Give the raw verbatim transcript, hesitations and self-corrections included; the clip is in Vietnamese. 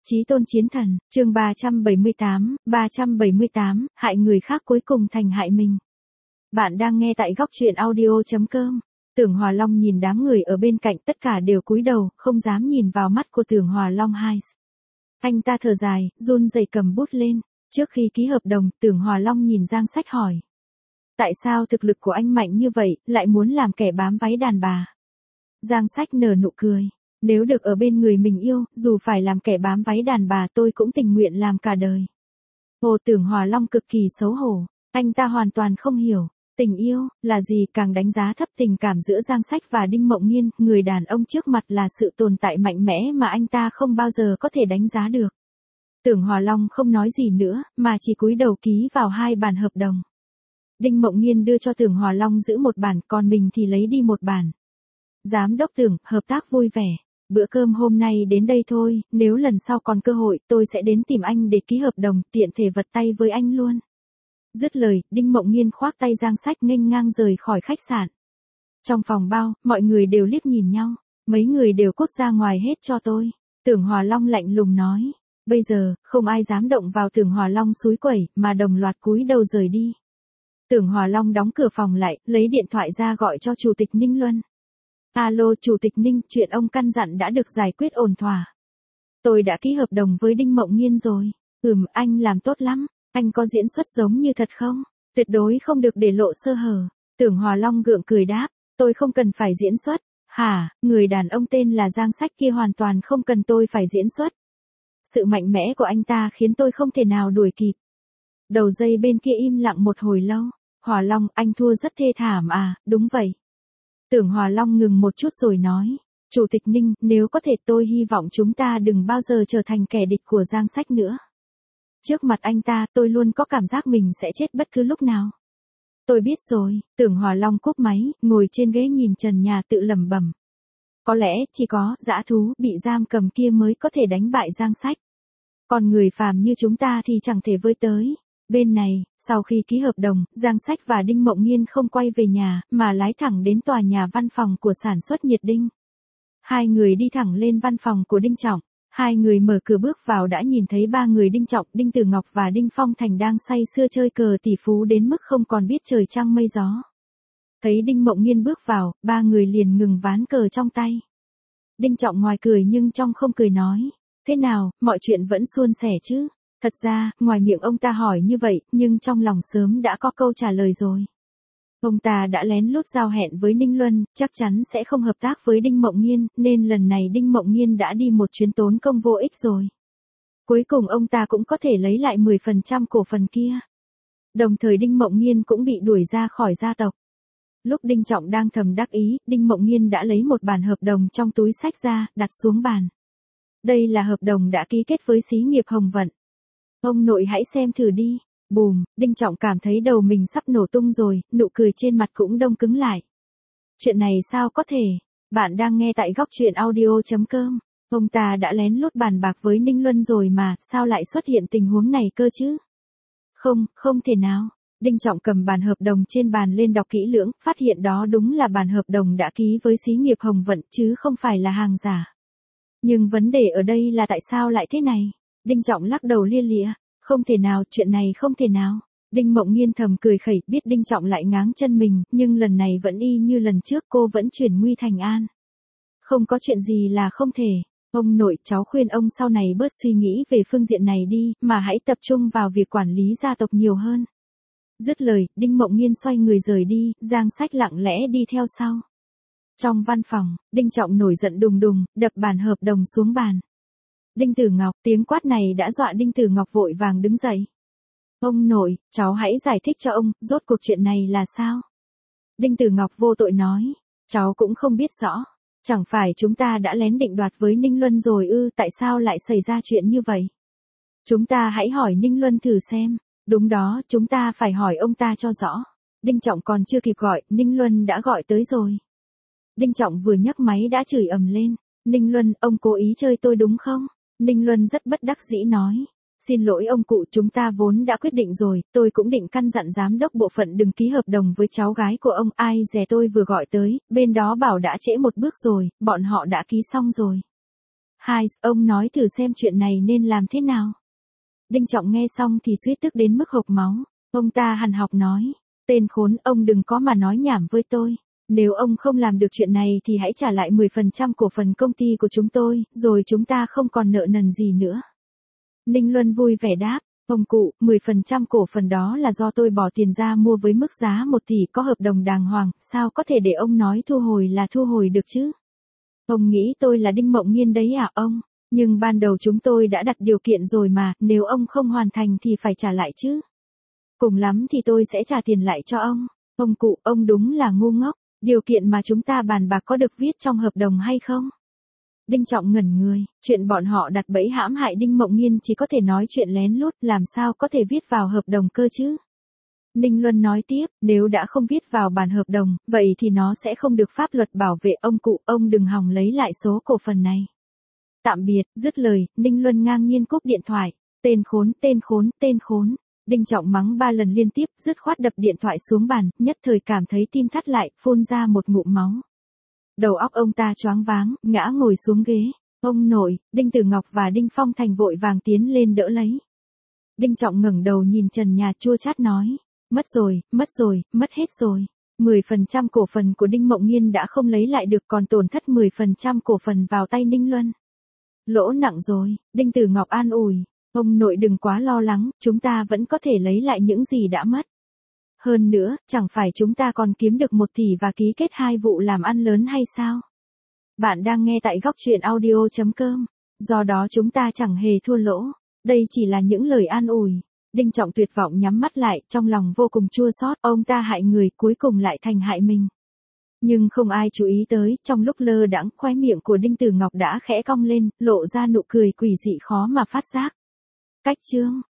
Chí tôn chiến thần, chương ba trăm bảy mươi tám, ba trăm bảy mươi tám, hại người khác cuối cùng thành hại mình. Bạn đang nghe tại góc truyện audio chấm com. Tưởng Hòa Long nhìn đám người ở bên cạnh tất cả đều cúi đầu, không dám nhìn vào mắt của Tưởng Hòa Long hai. Anh ta thở dài, run rẩy cầm bút lên. Trước khi ký hợp đồng, Tưởng Hòa Long nhìn Giang Sách hỏi. Tại sao thực lực của anh mạnh như vậy, lại muốn làm kẻ bám váy đàn bà? Giang Sách nở nụ cười. Nếu được ở bên người mình yêu, dù phải làm kẻ bám váy đàn bà tôi cũng tình nguyện làm cả đời. Hồ Tưởng Hòa Long cực kỳ xấu hổ. Anh ta hoàn toàn không hiểu. Tình yêu, là gì, càng đánh giá thấp tình cảm giữa Giang Sách và Đinh Mộng Nghiên, người đàn ông trước mặt là sự tồn tại mạnh mẽ mà anh ta không bao giờ có thể đánh giá được. Tưởng Hòa Long không nói gì nữa, mà chỉ cúi đầu ký vào hai bản hợp đồng. Đinh Mộng Nghiên đưa cho Tưởng Hòa Long giữ một bản, còn mình thì lấy đi một bản. Giám đốc Tưởng, hợp tác vui vẻ. Bữa cơm hôm nay đến đây thôi, nếu lần sau còn cơ hội, tôi sẽ đến tìm anh để ký hợp đồng, tiện thể vật tay với anh luôn. Dứt lời, Đinh Mộng Nghiên khoác tay Giang Sách nghênh ngang rời khỏi khách sạn. Trong phòng bao, mọi người đều liếc nhìn nhau, mấy người đều cút ra ngoài hết cho tôi. Tưởng Hòa Long lạnh lùng nói, bây giờ, không ai dám động vào Tưởng Hòa Long xúi quẩy, mà đồng loạt cúi đầu rời đi. Tưởng Hòa Long đóng cửa phòng lại, lấy điện thoại ra gọi cho Chủ tịch Ninh Luân. Alo Chủ tịch Ninh, chuyện ông căn dặn đã được giải quyết ổn thỏa. Tôi đã ký hợp đồng với Đinh Mộng Nghiên rồi. Ừm, anh làm tốt lắm. Anh có diễn xuất giống như thật không? Tuyệt đối không được để lộ sơ hở. Tưởng Hòa Long gượng cười đáp, tôi không cần phải diễn xuất. Hả, người đàn ông tên là Giang Sách kia hoàn toàn không cần tôi phải diễn xuất. Sự mạnh mẽ của anh ta khiến tôi không thể nào đuổi kịp. Đầu dây bên kia im lặng một hồi lâu. Hòa Long, anh thua rất thê thảm à, đúng vậy. Tưởng Hòa Long ngừng một chút rồi nói, Chủ tịch Ninh, nếu có thể tôi hy vọng chúng ta đừng bao giờ trở thành kẻ địch của Giang Sách nữa. Trước mặt anh ta, tôi luôn có cảm giác mình sẽ chết bất cứ lúc nào. Tôi biết rồi. Tưởng Hòa Long cúp máy, ngồi trên ghế nhìn trần nhà tự lẩm bẩm. Có lẽ, chỉ có dã thú bị giam cầm kia mới có thể đánh bại Giang Sách. Còn người phàm như chúng ta thì chẳng thể với tới. Bên này, sau khi ký hợp đồng, Giang Sách và Đinh Mộng Nghiên không quay về nhà, mà lái thẳng đến tòa nhà văn phòng của sản xuất nhiệt đinh. Hai người đi thẳng lên văn phòng của Đinh Trọng. Hai người mở cửa bước vào đã nhìn thấy ba người Đinh Trọng, Đinh Tử Ngọc và Đinh Phong Thành đang say sưa chơi cờ tỷ phú đến mức không còn biết trời trăng mây gió. Thấy Đinh Mộng Nghiên bước vào, ba người liền ngừng ván cờ trong tay. Đinh Trọng ngoài cười nhưng trong không cười nói, thế nào, mọi chuyện vẫn suôn sẻ chứ? Thật ra, ngoài miệng ông ta hỏi như vậy, nhưng trong lòng sớm đã có câu trả lời rồi. Ông ta đã lén lút giao hẹn với Ninh Luân, chắc chắn sẽ không hợp tác với Đinh Mộng Nghiên, nên lần này Đinh Mộng Nghiên đã đi một chuyến tốn công vô ích rồi. Cuối cùng ông ta cũng có thể lấy lại mười phần trăm cổ phần kia. Đồng thời Đinh Mộng Nghiên cũng bị đuổi ra khỏi gia tộc. Lúc Đinh Trọng đang thầm đắc ý, Đinh Mộng Nghiên đã lấy một bản hợp đồng trong túi xách ra, đặt xuống bàn. Đây là hợp đồng đã ký kết với xí nghiệp Hồng Vận. Ông nội hãy xem thử đi. Bùm, Đinh Trọng cảm thấy đầu mình sắp nổ tung rồi, nụ cười trên mặt cũng đông cứng lại. Chuyện này sao có thể? Bạn đang nghe tại góc truyện audio chấm com. Ông ta đã lén lút bàn bạc với Ninh Luân rồi mà, sao lại xuất hiện tình huống này cơ chứ? Không, không thể nào. Đinh Trọng cầm bản hợp đồng trên bàn lên đọc kỹ lưỡng, phát hiện đó đúng là bản hợp đồng đã ký với xí nghiệp Hồng Vận chứ không phải là hàng giả. Nhưng vấn đề ở đây là tại sao lại thế này? Đinh Trọng lắc đầu lia lịa. Không thể nào, chuyện này không thể nào. Đinh Mộng Nghiên thầm cười khẩy, biết Đinh Trọng lại ngáng chân mình, nhưng lần này vẫn y như lần trước, cô vẫn chuyển nguy thành an. Không có chuyện gì là không thể. Ông nội, cháu khuyên ông sau này bớt suy nghĩ về phương diện này đi, mà hãy tập trung vào việc quản lý gia tộc nhiều hơn. Dứt lời, Đinh Mộng Nghiên xoay người rời đi, Giang Sách lặng lẽ đi theo sau. Trong văn phòng, Đinh Trọng nổi giận đùng đùng, đập bản hợp đồng xuống bàn. Đinh Tử Ngọc, tiếng quát này đã dọa Đinh Tử Ngọc vội vàng đứng dậy. Ông nội, cháu hãy giải thích cho ông, rốt cuộc chuyện này là sao? Đinh Tử Ngọc vô tội nói, cháu cũng không biết rõ. Chẳng phải chúng ta đã lén định đoạt với Ninh Luân rồi ư, tại sao lại xảy ra chuyện như vậy? Chúng ta hãy hỏi Ninh Luân thử xem. Đúng đó, chúng ta phải hỏi ông ta cho rõ. Đinh Trọng còn chưa kịp gọi, Ninh Luân đã gọi tới rồi. Đinh Trọng vừa nhấc máy đã chửi ầm lên. Ninh Luân, ông cố ý chơi tôi đúng không? Ninh Luân rất bất đắc dĩ nói. Xin lỗi ông cụ, chúng ta vốn đã quyết định rồi, tôi cũng định căn dặn giám đốc bộ phận đừng ký hợp đồng với cháu gái của ông, ai dè tôi vừa gọi tới, bên đó bảo đã trễ một bước rồi, bọn họ đã ký xong rồi. Hai, ông nói thử xem chuyện này nên làm thế nào. Đinh Trọng nghe xong thì suýt tức đến mức hộc máu. Ông ta hằn học nói, tên khốn, ông đừng có mà nói nhảm với tôi. Nếu ông không làm được chuyện này thì hãy trả lại mười phần trăm cổ phần công ty của chúng tôi, rồi chúng ta không còn nợ nần gì nữa. Ninh Luân vui vẻ đáp, ông cụ, mười phần trăm cổ phần đó là do tôi bỏ tiền ra mua với mức giá một tỷ, có hợp đồng đàng hoàng, sao có thể để ông nói thu hồi là thu hồi được chứ? Ông nghĩ tôi là Đinh Mộng Nghiên đấy à ông? Nhưng ban đầu chúng tôi đã đặt điều kiện rồi mà, nếu ông không hoàn thành thì phải trả lại chứ. Cùng lắm thì tôi sẽ trả tiền lại cho ông. Ông cụ, ông đúng là ngu ngốc. Điều kiện mà chúng ta bàn bạc có được viết trong hợp đồng hay không? Đinh Trọng ngẩn người, chuyện bọn họ đặt bẫy hãm hại Đinh Mộng Nghiên chỉ có thể nói chuyện lén lút, làm sao có thể viết vào hợp đồng cơ chứ? Ninh Luân nói tiếp, nếu đã không viết vào bản hợp đồng, vậy thì nó sẽ không được pháp luật bảo vệ. Ông cụ, ông đừng hòng lấy lại số cổ phần này. Tạm biệt, dứt lời, Ninh Luân ngang nhiên cúp điện thoại. Tên khốn, tên khốn, tên khốn. Đinh Trọng mắng ba lần liên tiếp, dứt khoát đập điện thoại xuống bàn, nhất thời cảm thấy tim thắt lại, phun ra một ngụm máu. Đầu óc ông ta choáng váng, ngã ngồi xuống ghế. Ông nội, Đinh Tử Ngọc và Đinh Phong Thành vội vàng tiến lên đỡ lấy. Đinh Trọng ngẩng đầu nhìn trần nhà chua chát nói, mất rồi, mất rồi, mất hết rồi. mười phần trăm cổ phần của Đinh Mộng Nghiên đã không lấy lại được, còn tổn thất mười phần trăm cổ phần vào tay Ninh Luân. Lỗ nặng rồi. Đinh Tử Ngọc an ủi, ông nội đừng quá lo lắng, chúng ta vẫn có thể lấy lại những gì đã mất. Hơn nữa, chẳng phải chúng ta còn kiếm được một tỷ và ký kết hai vụ làm ăn lớn hay sao? Bạn đang nghe tại góc truyện audio chấm com. Do đó chúng ta chẳng hề thua lỗ. Đây chỉ là những lời an ủi. Đinh Trọng tuyệt vọng nhắm mắt lại, trong lòng vô cùng chua xót, ông ta hại người, cuối cùng lại thành hại mình. Nhưng không ai chú ý tới, trong lúc lơ đãng, khóe miệng của Đinh Tử Ngọc đã khẽ cong lên, lộ ra nụ cười quỷ dị khó mà phát giác. Cách chương